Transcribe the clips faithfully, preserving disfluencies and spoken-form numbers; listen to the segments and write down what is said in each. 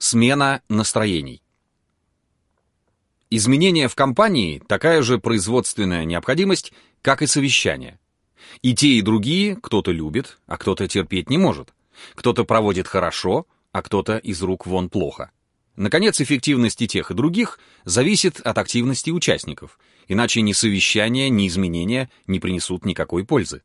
Смена настроений. Изменения в компании — такая же производственная необходимость, как и совещание. И те, и другие кто-то любит, а кто-то терпеть не может. Кто-то проводит хорошо, а кто-то из рук вон плохо. Наконец, эффективность и тех, и других зависит от активности участников, иначе ни совещания, ни изменения не принесут никакой пользы.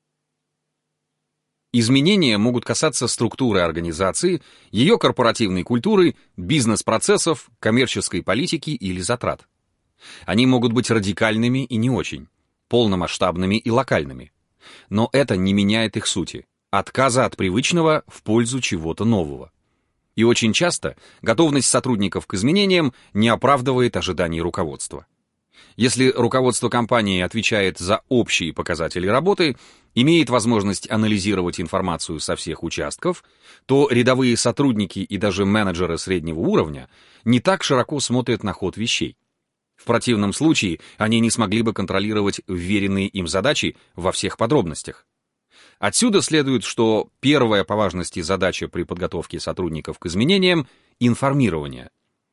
Изменения могут касаться структуры организации, ее корпоративной культуры, бизнес-процессов, коммерческой политики или затрат. Они могут быть радикальными и не очень, полномасштабными и локальными. Но это не меняет их сути — отказа от привычного в пользу чего-то нового. И очень часто готовность сотрудников к изменениям не оправдывает ожиданий руководства. Если руководство компании отвечает за общие показатели работы, имеет возможность анализировать информацию со всех участков, то рядовые сотрудники и даже менеджеры среднего уровня не так широко смотрят на ход вещей. В противном случае они не смогли бы контролировать вверенные им задачи во всех подробностях. Отсюда следует, что первая по важности задача при подготовке сотрудников к изменениям — информирование.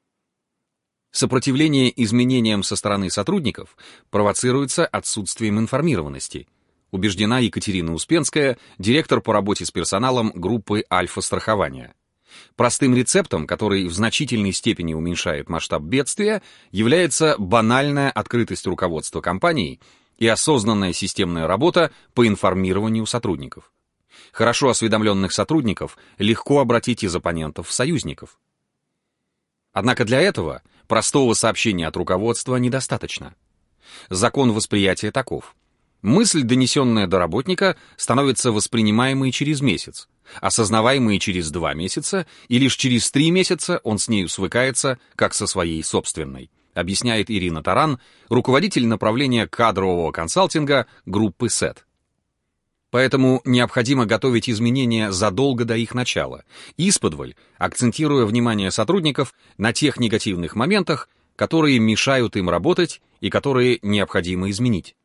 Сопротивление изменениям со стороны сотрудников провоцируется отсутствием информированности, убеждена Екатерина Успенская, директор по работе с персоналом группы «Альфа-страхования». Простым рецептом, который в значительной степени уменьшает масштаб бедствия, является банальная открытость руководства компанией и осознанная системная работа по информированию сотрудников. Хорошо осведомленных сотрудников легко обратить из оппонентов в союзников. Однако для этого простого сообщения от руководства недостаточно. Закон восприятия таков. Мысль, донесенная до работника, становится воспринимаемой через месяц, осознаваемой через два месяца, и лишь через три месяца он с нею свыкается, как со своей собственной, объясняет Ирина Таран, руководитель направления кадрового консалтинга группы СЭТ. Поэтому необходимо готовить изменения задолго до их начала, исподволь, акцентируя внимание сотрудников на тех негативных моментах, которые мешают им работать и которые необходимо изменить.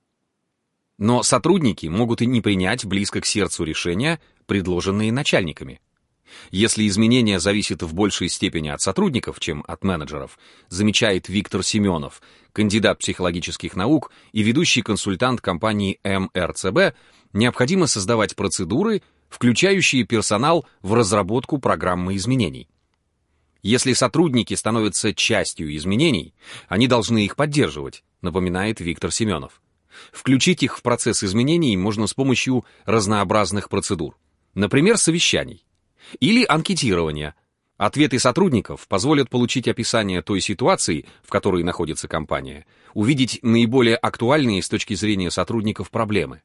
Но сотрудники могут и не принять близко к сердцу решения, предложенные начальниками. Если изменение зависит в большей степени от сотрудников, чем от менеджеров, замечает Виктор Семенов, кандидат психологических наук и ведущий консультант компании эм эр цэ бэ, необходимо создавать процедуры, включающие персонал в разработку программы изменений. Если сотрудники становятся частью изменений, они должны их поддерживать, напоминает Виктор Семенов. Включить их в процесс изменений можно с помощью разнообразных процедур, например, совещаний. Или анкетирование. Ответы сотрудников позволят получить описание той ситуации, в которой находится компания, увидеть наиболее актуальные с точки зрения сотрудников проблемы.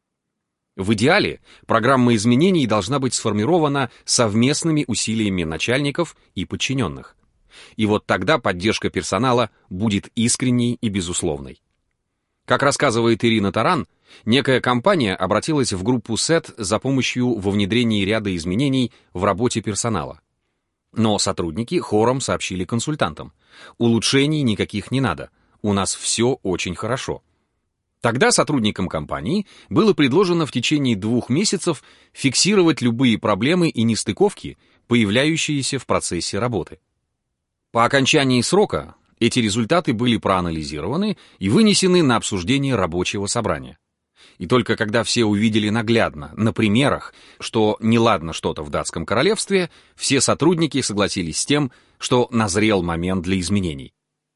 В идеале программа изменений должна быть сформирована совместными усилиями начальников и подчиненных. И вот тогда поддержка персонала будет искренней и безусловной. Как рассказывает Ирина Таран, некая компания обратилась в группу СЭТ за помощью во внедрении ряда изменений в работе персонала. Но сотрудники хором сообщили консультантам: улучшений никаких не надо, у нас все очень хорошо. Тогда сотрудникам компании было предложено в течение двух месяцев фиксировать любые проблемы и нестыковки, появляющиеся в процессе работы. По окончании срока эти результаты были проанализированы и вынесены на обсуждение рабочего собрания. И только когда все увидели наглядно, на примерах, что неладно что-то в датском королевстве, все сотрудники согласились с тем, что назрел момент для изменений.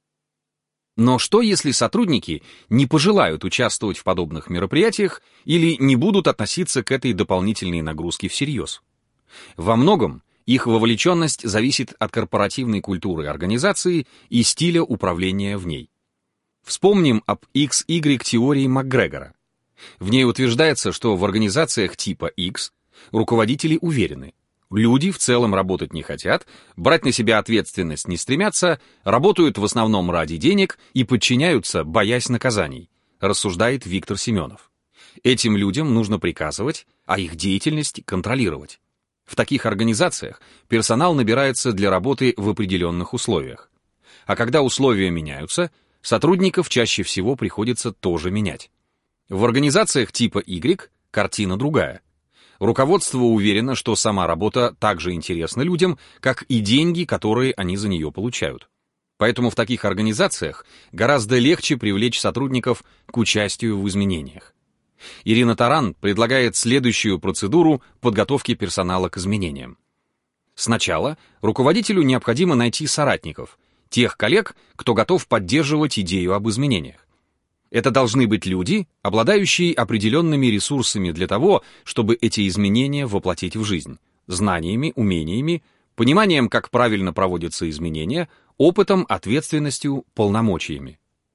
Но что, если сотрудники не пожелают участвовать в подобных мероприятиях или не будут относиться к этой дополнительной нагрузке всерьез? Во многом их вовлеченность зависит от корпоративной культуры организации и стиля управления в ней. Вспомним об икс игрек теории Макгрегора. В ней утверждается, что в организациях типа X руководители уверены: люди в целом работать не хотят, брать на себя ответственность не стремятся, работают в основном ради денег и подчиняются, боясь наказаний, рассуждает Виктор Семенов. Этим людям нужно приказывать, а их деятельность контролировать. В таких организациях персонал набирается для работы в определенных условиях. А когда условия меняются, сотрудников чаще всего приходится тоже менять. В организациях типа Y картина другая. Руководство уверено, что сама работа так же интересна людям, как и деньги, которые они за нее получают. Поэтому в таких организациях гораздо легче привлечь сотрудников к участию в изменениях. Ирина Таран предлагает следующую процедуру подготовки персонала к изменениям. Сначала руководителю необходимо найти соратников, тех коллег, кто готов поддерживать идею об изменениях. Это должны быть люди, обладающие определенными ресурсами для того, чтобы эти изменения воплотить в жизнь, знаниями, умениями, пониманием, как правильно проводятся изменения, опытом, ответственностью, полномочиями.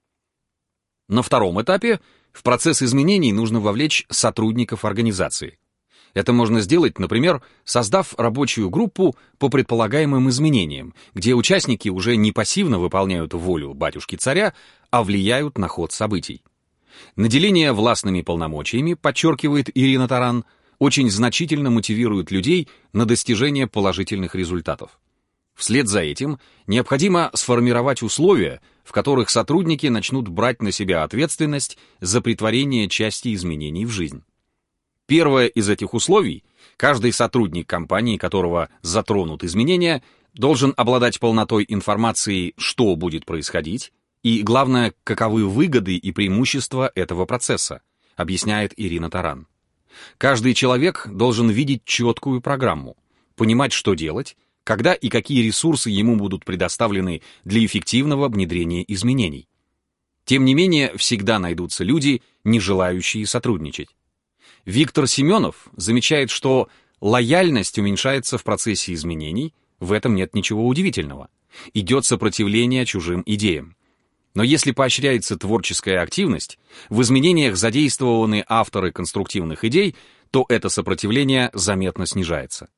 На втором этапе в процесс изменений нужно вовлечь сотрудников организации. Это можно сделать, например, создав рабочую группу по предполагаемым изменениям, где участники уже не пассивно выполняют волю батюшки-царя, а влияют на ход событий. Наделение властными полномочиями, подчеркивает Ирина Таран, очень значительно мотивирует людей на достижение положительных результатов. Вслед за этим необходимо сформировать условия, в которых сотрудники начнут брать на себя ответственность за претворение части изменений в жизнь. Первое из этих условий – каждый сотрудник компании, которого затронут изменения, должен обладать полнотой информации, что будет происходить, и, главное, каковы выгоды и преимущества этого процесса, объясняет Ирина Таран. Каждый человек должен видеть четкую программу, понимать, что делать, когда и какие ресурсы ему будут предоставлены для эффективного внедрения изменений. Тем не менее, всегда найдутся люди, не желающие сотрудничать. Виктор Семенов замечает, что лояльность уменьшается в процессе изменений, в этом нет ничего удивительного. Идет сопротивление чужим идеям. Но если поощряется творческая активность, в изменениях задействованы авторы конструктивных идей, то это сопротивление заметно снижается.